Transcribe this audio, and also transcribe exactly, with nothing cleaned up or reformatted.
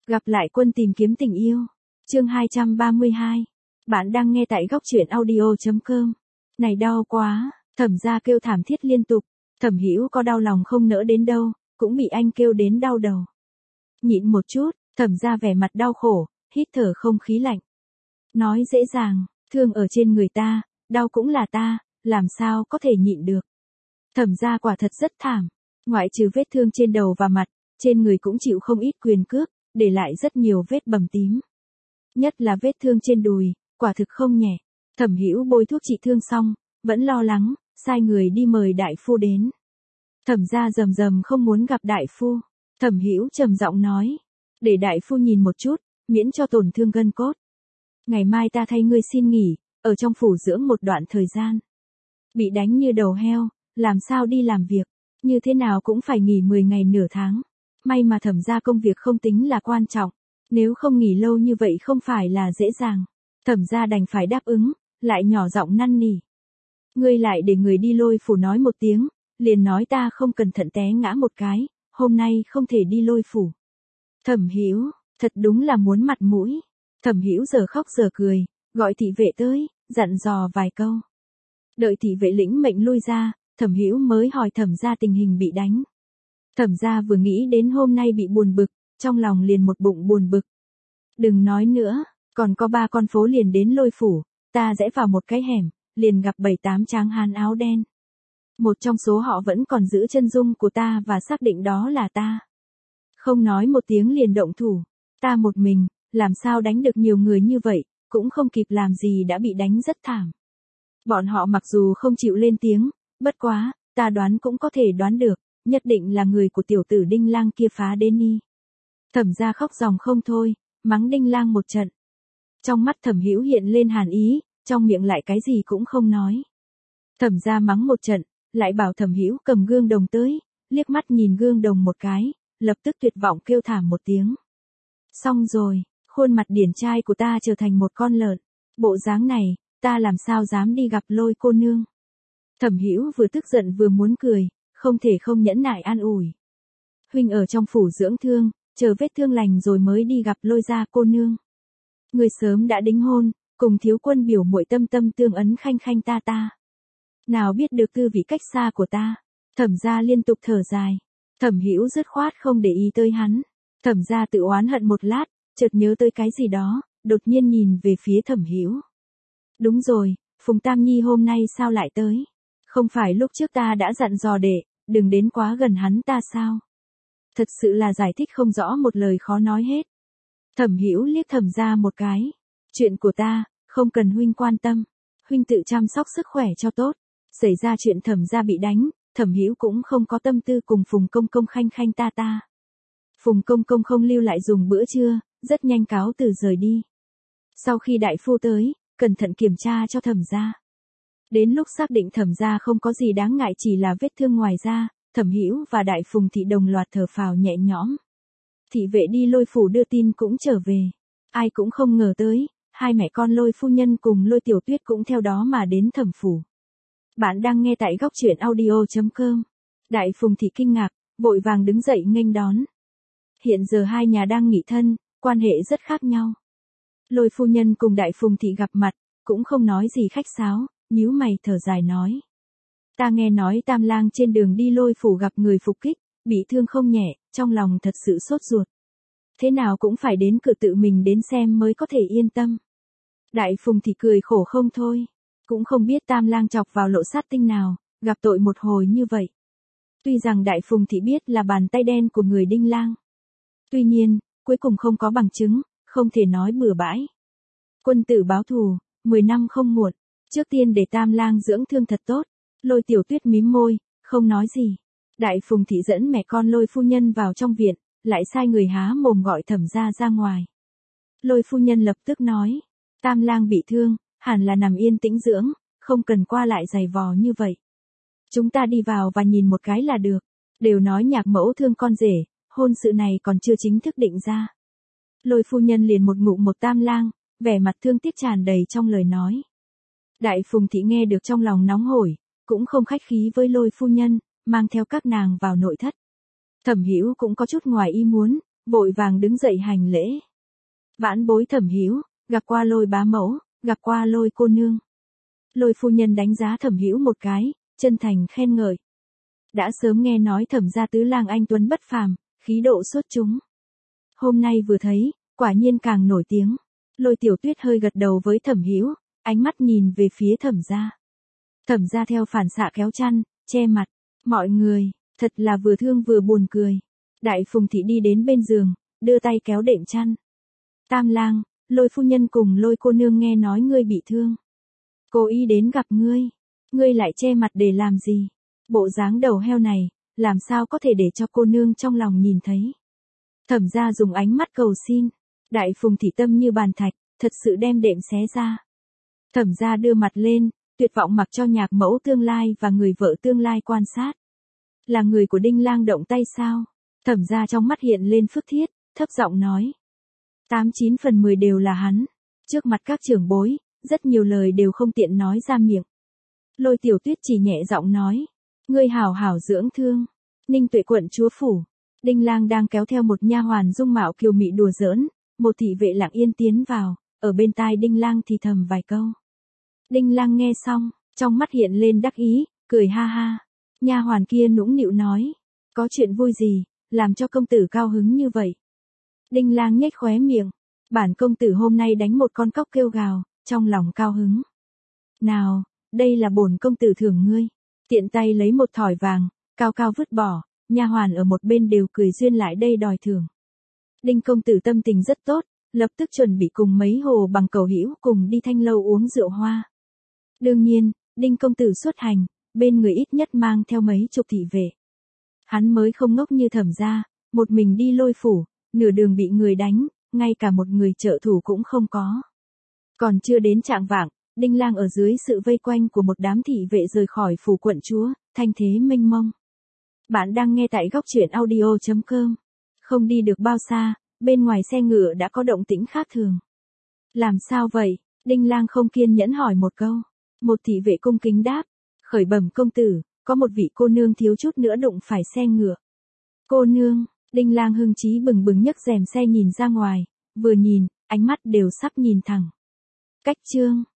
Gặp lại quân tìm kiếm tình yêu. Chương hai trăm ba mươi hai. Bạn đang nghe tại góc truyện audio chấm com. Này đau quá, Thẩm gia kêu thảm thiết liên tục. Thẩm Hữu có đau lòng không nỡ đến đâu, cũng bị anh kêu đến đau đầu. Nhịn một chút, Thẩm gia vẻ mặt đau khổ, hít thở không khí lạnh. Nói dễ dàng, thương ở trên người ta, đau cũng là ta, làm sao có thể nhịn được. Thẩm gia quả thật rất thảm, ngoại trừ vết thương trên đầu và mặt, trên người cũng chịu không ít quyền cước, để lại rất nhiều vết bầm tím. Nhất là vết thương trên đùi, quả thực không nhẹ. Thẩm Hữu bôi thuốc trị thương xong, vẫn lo lắng, sai người đi mời đại phu đến. Thẩm gia rầm rầm không muốn gặp đại phu. Thẩm Hữu trầm giọng nói, để đại phu nhìn một chút, miễn cho tổn thương gân cốt. Ngày mai ta thay ngươi xin nghỉ, ở trong phủ dưỡng một đoạn thời gian. Bị đánh như đầu heo, làm sao đi làm việc, như thế nào cũng phải nghỉ mười ngày nửa tháng. May mà Thẩm gia công việc không tính là quan trọng, nếu không nghỉ lâu như vậy không phải là dễ dàng. Thẩm gia đành phải đáp ứng, lại nhỏ giọng năn nỉ. Ngươi lại để người đi Lôi phủ nói một tiếng, liền nói ta không cẩn thận té ngã một cái, hôm nay không thể đi Lôi phủ. Thẩm Hữu, thật đúng là muốn mặt mũi. Thẩm Hữu giờ khóc giờ cười, gọi thị vệ tới, dặn dò vài câu. Đợi thị vệ lĩnh mệnh lui ra, Thẩm Hữu mới hỏi Thẩm gia tình hình bị đánh. Thẩm gia vừa nghĩ đến hôm nay bị buồn bực, trong lòng liền một bụng buồn bực. Đừng nói nữa, còn có ba con phố liền đến Lôi phủ, ta rẽ vào một cái hẻm, liền gặp bảy tám tráng hán áo đen. Một trong số họ vẫn còn giữ chân dung của ta và xác định đó là ta. Không nói một tiếng liền động thủ, ta một mình, làm sao đánh được nhiều người như vậy, cũng không kịp làm gì đã bị đánh rất thảm. Bọn họ mặc dù không chịu lên tiếng, bất quá, ta đoán cũng có thể đoán được, nhất định là người của tiểu tử Đinh Lang kia phá đến đi. Thẩm gia khóc ròng không thôi, mắng Đinh Lang một trận. Trong mắt Thẩm Hữu hiện lên hàn ý, trong miệng lại cái gì cũng không nói. Thẩm gia mắng một trận, lại bảo Thẩm Hữu cầm gương đồng tới, liếc mắt nhìn gương đồng một cái, lập tức tuyệt vọng kêu thảm một tiếng. Xong rồi, khuôn mặt điển trai của ta trở thành một con lợn, bộ dáng này, ta làm sao dám đi gặp Lôi cô nương. Thẩm Hữu vừa tức giận vừa muốn cười, không thể không nhẫn nại an ủi. Huynh ở trong phủ dưỡng thương, chờ vết thương lành rồi mới đi gặp Lôi gia cô nương. Người sớm đã đính hôn, cùng thiếu quân biểu muội tâm tâm tương ấn khanh khanh ta ta. Nào biết được tư vị cách xa của ta. Thẩm gia liên tục thở dài. Thẩm Hữu dứt khoát không để ý tới hắn. Thẩm gia tự oán hận một lát, chợt nhớ tới cái gì đó, đột nhiên nhìn về phía Thẩm Hữu. Đúng rồi, Phùng Tam Nhi hôm nay sao lại tới? Không phải lúc trước ta đã dặn dò đệ, đừng đến quá gần hắn ta sao? Thật sự là giải thích không rõ một lời khó nói hết. Thẩm Hữu liếc Thẩm gia một cái. Chuyện của ta, không cần huynh quan tâm. Huynh tự chăm sóc sức khỏe cho tốt. Xảy ra chuyện Thẩm gia bị đánh, Thẩm Hữu cũng không có tâm tư cùng Phùng công công khanh khanh ta ta. Phùng công công không lưu lại dùng bữa trưa, rất nhanh cáo từ rời đi. Sau khi đại phu tới, cẩn thận kiểm tra cho Thẩm gia. Đến lúc xác định Thẩm gia không có gì đáng ngại chỉ là vết thương ngoài da, Thẩm Hữu và đại Phùng thị đồng loạt thở phào nhẹ nhõm. Thị vệ đi Lôi phủ đưa tin cũng trở về. Ai cũng không ngờ tới, hai mẹ con Lôi phu nhân cùng Lôi Tiểu Tuyết cũng theo đó mà đến Thẩm phủ. Bạn đang nghe tại góc truyện audio chấm com. Đại Phùng thị kinh ngạc, vội vàng đứng dậy nghênh đón. Hiện giờ hai nhà đang nghị thân, quan hệ rất khác nhau. Lôi phu nhân cùng đại Phùng thị gặp mặt, cũng không nói gì khách sáo, nhíu mày thở dài nói. Ta nghe nói Tam Lang trên đường đi Lôi phủ gặp người phục kích, bị thương không nhẹ, trong lòng thật sự sốt ruột. Thế nào cũng phải đến cửa tự mình đến xem mới có thể yên tâm. Đại Phùng thị cười khổ không thôi, cũng không biết Tam Lang chọc vào lộ sát tinh nào, gặp tội một hồi như vậy. Tuy rằng đại Phùng thị biết là bàn tay đen của người Đinh Lang. Tuy nhiên, cuối cùng không có bằng chứng, không thể nói bừa bãi. Quân tử báo thù, mười năm không muộn, trước tiên để Tam Lang dưỡng thương thật tốt. Lôi Tiểu Tuyết mím môi, không nói gì. Đại Phùng thị dẫn mẹ con Lôi phu nhân vào trong viện, lại sai người há mồm gọi Thẩm gia ra ngoài. Lôi phu nhân lập tức nói, Tam Lang bị thương, hẳn là nằm yên tĩnh dưỡng, không cần qua lại giày vò như vậy. Chúng ta đi vào và nhìn một cái là được. Đều nói nhạc mẫu thương con rể, hôn sự này còn chưa chính thức định ra. Lôi phu nhân liền một ngụm một Tam Lang, vẻ mặt thương tiếc tràn đầy trong lời nói. Đại Phùng thị nghe được trong lòng nóng hổi, cũng không khách khí với Lôi phu nhân, mang theo các nàng vào nội thất. Thẩm Hữu cũng có chút ngoài ý muốn, vội vàng đứng dậy hành lễ. Vãn bối Thẩm Hữu, gặp qua Lôi bá mẫu, gặp qua Lôi cô nương. Lôi phu nhân đánh giá Thẩm Hữu một cái, chân thành khen ngợi. Đã sớm nghe nói Thẩm gia tứ lang anh tuấn bất phàm, khí độ xuất chúng. Hôm nay vừa thấy, quả nhiên càng nổi tiếng. Lôi Tiểu Tuyết hơi gật đầu với Thẩm Hữu, ánh mắt nhìn về phía Thẩm gia. Thẩm gia theo phản xạ kéo chăn, che mặt. Mọi người, thật là vừa thương vừa buồn cười. Đại Phùng thị đi đến bên giường, đưa tay kéo đệm chăn. Tam lang, Lôi phu nhân cùng Lôi cô nương nghe nói ngươi bị thương. Cô ý đến gặp ngươi. Ngươi lại che mặt để làm gì? Bộ dáng đầu heo này, làm sao có thể để cho cô nương trong lòng nhìn thấy. Thẩm gia dùng ánh mắt cầu xin. Đại Phùng thị tâm như bàn thạch, thật sự đem đệm xé ra. Thẩm gia đưa mặt lên, tuyệt vọng mặc cho nhạc mẫu tương lai và người vợ tương lai quan sát. Là người của Đinh lang động tay sao? Thẩm gia trong mắt hiện lên phức thiết, thấp giọng nói. Tám chín phần mười đều là hắn. Trước mặt các trưởng bối, rất nhiều lời đều không tiện nói ra miệng. Lôi Tiểu Tuyết chỉ nhẹ giọng nói. Ngươi hảo hảo dưỡng thương. Ninh Tuệ quận chúa phủ. Đinh lang đang kéo theo một nha hoàn dung mạo kiều mị đùa giỡn. Một thị vệ lặng yên tiến vào, ở bên tai Đinh lang thì thầm vài câu. Đinh lang nghe xong, trong mắt hiện lên đắc ý, cười ha ha. Nha hoàn kia nũng nịu nói. Có chuyện vui gì, làm cho công tử cao hứng như vậy? Đinh lang nhếch khóe miệng. Bản công tử hôm nay đánh một con cóc kêu gào, trong lòng cao hứng. Nào, đây là bổn công tử thưởng ngươi. Tiện tay lấy một thỏi vàng, cao cao vứt bỏ, nha hoàn ở một bên đều cười duyên lại đây đòi thưởng. Đinh công tử tâm tình rất tốt, lập tức chuẩn bị cùng mấy hồ bằng cầu hữu cùng đi Thanh lâu uống rượu hoa. Đương nhiên, Đinh công tử xuất hành, bên người ít nhất mang theo mấy chục thị vệ. Hắn mới không ngốc như Thẩm gia, một mình đi Lôi phủ, nửa đường bị người đánh, ngay cả một người trợ thủ cũng không có. Còn chưa đến trạng vạng, Đinh lang ở dưới sự vây quanh của một đám thị vệ rời khỏi phủ quận chúa, thanh thế mênh mông. Bạn đang nghe tại góc truyện audio chấm com. Không đi được bao xa, bên ngoài xe ngựa đã có động tĩnh khác thường. Làm sao vậy? Đinh lang không kiên nhẫn hỏi một câu. Một thị vệ cung kính đáp. Khởi bẩm công tử, có một vị cô nương thiếu chút nữa đụng phải xe ngựa. Cô nương, Đinh lang hưng trí bừng bừng nhấc rèm xe nhìn ra ngoài, vừa nhìn, ánh mắt đều sắp nhìn thẳng. Cách chương.